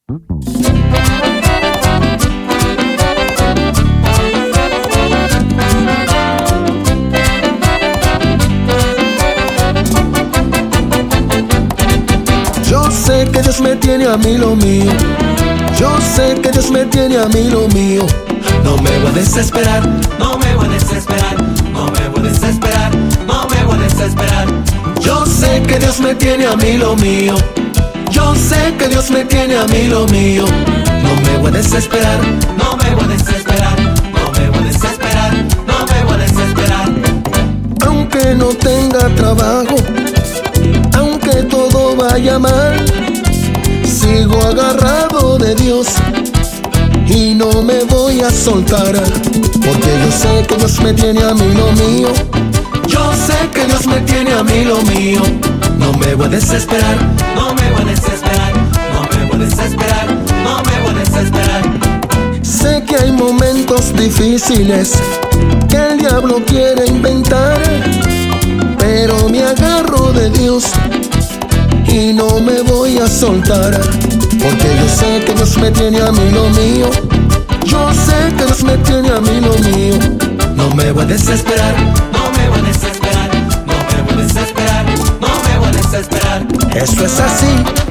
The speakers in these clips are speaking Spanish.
Yo sé que Dios me tiene a mí lo mío. Yo sé que Dios me tiene a mí lo mío. No me voy a desesperar, no me voy a desesperar, no me voy a desesperar, no me voy a desesperar. Yo sé que Dios me tiene a mí lo mío. Yo sé que Dios me tiene a mí lo mío. No me voy a desesperar, no me voy a desesperar, no me voy a desesperar, no me voy a desesperar. Aunque no tenga trabajo, aunque todo vaya mal, sigo agarrado de Dios y no me voy a soltar, porque yo sé que Dios me tiene a mí lo mío. Yo sé que Dios me tiene a mí lo mío. No me voy a desesperar, no me voy a desesperar, no me voy a desesperar, no me voy a desesperar. Sé que hay momentos difíciles que el diablo quiere inventar, pero me agarro de Dios y no me voy a soltar, porque yo sé que Dios me tiene a mí lo mío. Yo sé que Dios me tiene a mí lo mío. No me voy a desesperar, no me voy a desesperar, no me voy a desesperar, no me voy a desesperar. Eso es así.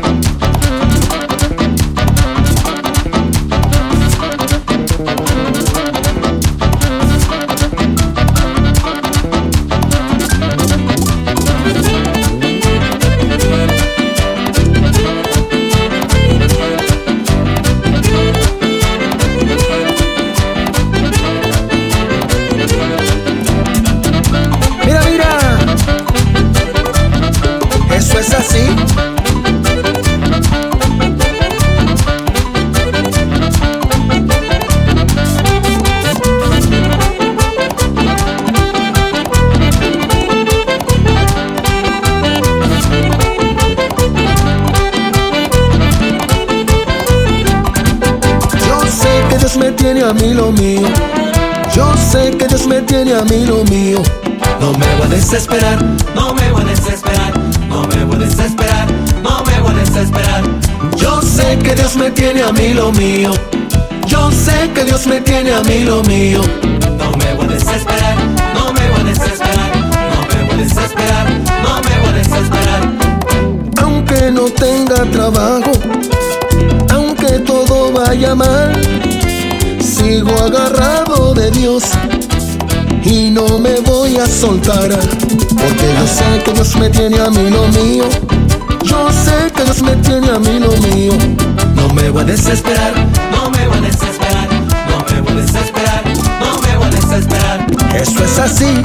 Eso es así. Yo sé que Dios me tiene a mí lo mío. Yo sé que Dios me tiene a mí lo mío. No me voy a desesperar, no me voy a desesperar, no me voy a desesperar, no me voy a desesperar. Yo sé que Dios me tiene a mí lo mío. Yo sé que Dios me tiene a mí lo mío. No me voy a desesperar, no me voy a desesperar, no me voy a desesperar, no me voy a desesperar. Aunque no tenga trabajo, aunque todo vaya mal, sigo agarrado de Dios y no me voy a soltar, porque yo sé que Dios me tiene a mí lo mío. Yo sé que Dios me tiene a mí lo mío. No me voy a desesperar, no me voy a desesperar, no me voy a desesperar, no me voy a desesperar. Eso es así.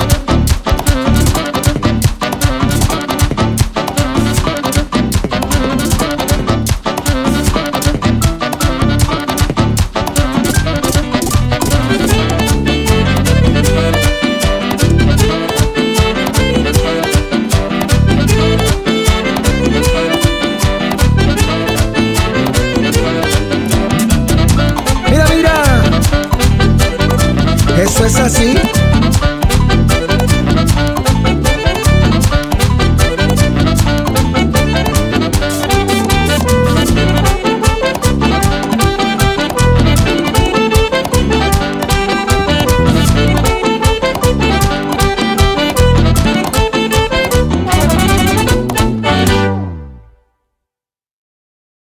Eso es así.